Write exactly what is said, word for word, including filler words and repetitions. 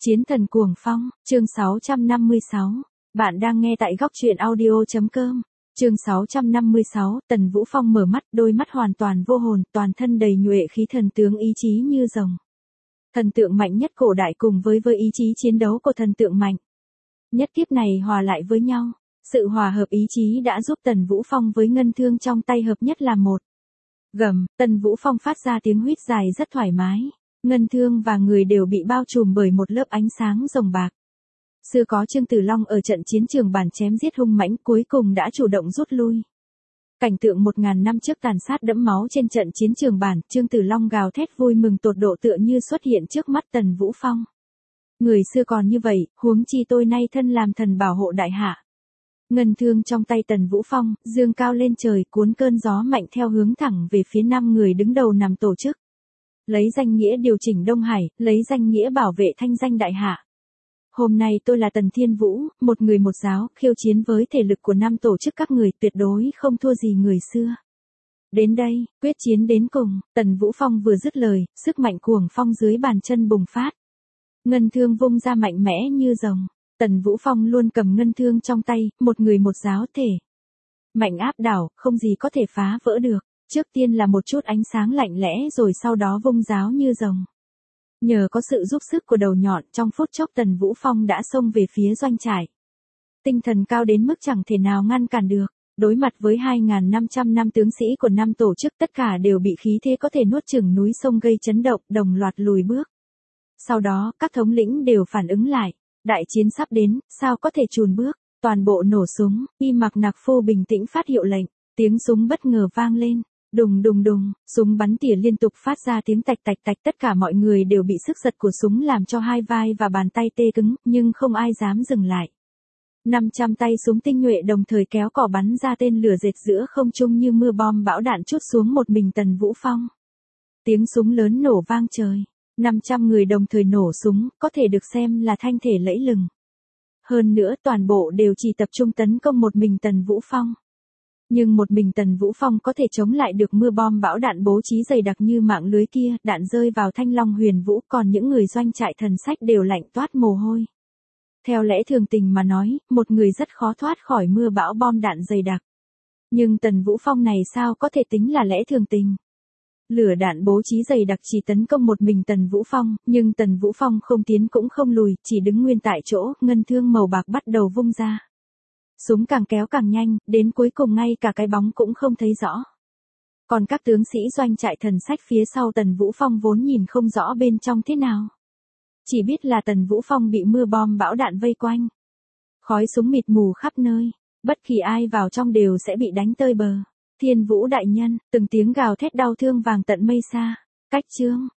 Chiến thần cuồng phong, chương sáu trăm năm mươi sáu. Bạn đang nghe tại góc truyện audio.com. Chương sáu trăm năm mươi sáu, Tần Vũ Phong mở mắt, đôi mắt hoàn toàn vô hồn, toàn thân đầy nhuệ khí thần tướng ý chí như rồng. Thần tượng mạnh nhất cổ đại cùng với với ý chí chiến đấu của thần tượng mạnh nhất kiếp này hòa lại với nhau. Sự hòa hợp ý chí đã giúp Tần Vũ Phong với ngân thương trong tay hợp nhất là một. Gầm, Tần Vũ Phong phát ra tiếng huýt dài rất thoải mái. Ngân thương và người đều bị bao trùm bởi một lớp ánh sáng rồng bạc. Xưa có Trương Tử Long ở trận chiến trường bản chém giết hung mãnh, cuối cùng đã chủ động rút lui. Cảnh tượng một ngàn năm trước tàn sát đẫm máu trên trận chiến trường bản, Trương Tử Long gào thét vui mừng tột độ tựa như xuất hiện trước mắt Tần Vũ Phong. Người xưa còn như vậy, huống chi tôi nay thân làm thần bảo hộ đại hạ. Ngân thương trong tay Tần Vũ Phong, dương cao lên trời, cuốn cơn gió mạnh theo hướng thẳng về phía năm người đứng đầu nằm tổ chức. Lấy danh nghĩa điều chỉnh Đông Hải, lấy danh nghĩa bảo vệ thanh danh đại hạ. Hôm nay tôi là Tần Thiên Vũ, một người một giáo, khiêu chiến với thể lực của năm tổ chức các người, tuyệt đối không thua gì người xưa. Đến đây, quyết chiến đến cùng. Tần Vũ Phong vừa dứt lời, sức mạnh cuồng phong dưới bàn chân bùng phát. Ngân thương vung ra mạnh mẽ như rồng. Tần Vũ Phong luôn cầm ngân thương trong tay, một người một giáo thể. Mạnh áp đảo, không gì có thể phá vỡ được. Trước tiên là một chút ánh sáng lạnh lẽ rồi sau đó vung giáo như rồng. Nhờ có sự giúp sức của đầu nhọn, trong phút chốc Tần Vũ Phong đã xông về phía doanh trại. Tinh thần cao đến mức chẳng thể nào ngăn cản được. Đối mặt với hai nghìn năm trăm năm tướng sĩ của năm tổ chức, tất cả đều bị khí thế có thể nuốt chửng núi sông gây chấn động, đồng loạt lùi bước. Sau đó, các thống lĩnh đều phản ứng lại. Đại chiến sắp đến, sao có thể chùn bước. Toàn bộ nổ súng, Y Mặc Nặc Phu bình tĩnh phát hiệu lệnh. Tiếng súng bất ngờ vang lên. Đùng đùng đùng, súng bắn tỉa liên tục phát ra tiếng tạch tạch tạch, tất cả mọi người đều bị sức giật của súng làm cho hai vai và bàn tay tê cứng, nhưng không ai dám dừng lại. năm trăm tay súng tinh nhuệ đồng thời kéo cò bắn ra tên lửa dệt giữa không trung như mưa bom bão đạn trút xuống một mình Tần Vũ Phong. Tiếng súng lớn nổ vang trời, năm trăm người đồng thời nổ súng, có thể được xem là thanh thể lẫy lừng. Hơn nữa toàn bộ đều chỉ tập trung tấn công một mình Tần Vũ Phong. Nhưng một mình Tần Vũ Phong có thể chống lại được mưa bom bão đạn bố trí dày đặc như mạng lưới kia, đạn rơi vào Thanh Long Huyền Vũ, còn những người doanh trại thần sách đều lạnh toát mồ hôi. Theo lẽ thường tình mà nói, một người rất khó thoát khỏi mưa bão bom đạn dày đặc. Nhưng Tần Vũ Phong này sao có thể tính là lẽ thường tình? Lửa đạn bố trí dày đặc chỉ tấn công một mình Tần Vũ Phong, nhưng Tần Vũ Phong không tiến cũng không lùi, chỉ đứng nguyên tại chỗ, ngân thương màu bạc bắt đầu vung ra. Súng càng kéo càng nhanh, đến cuối cùng ngay cả cái bóng cũng không thấy rõ. Còn các tướng sĩ doanh trại thần sách phía sau Tần Vũ Phong vốn nhìn không rõ bên trong thế nào. Chỉ biết là Tần Vũ Phong bị mưa bom bão đạn vây quanh. Khói súng mịt mù khắp nơi, bất kỳ ai vào trong đều sẽ bị đánh tơi bờ. Thiên Vũ đại nhân, từng tiếng gào thét đau thương vàng tận mây xa. Cách chương,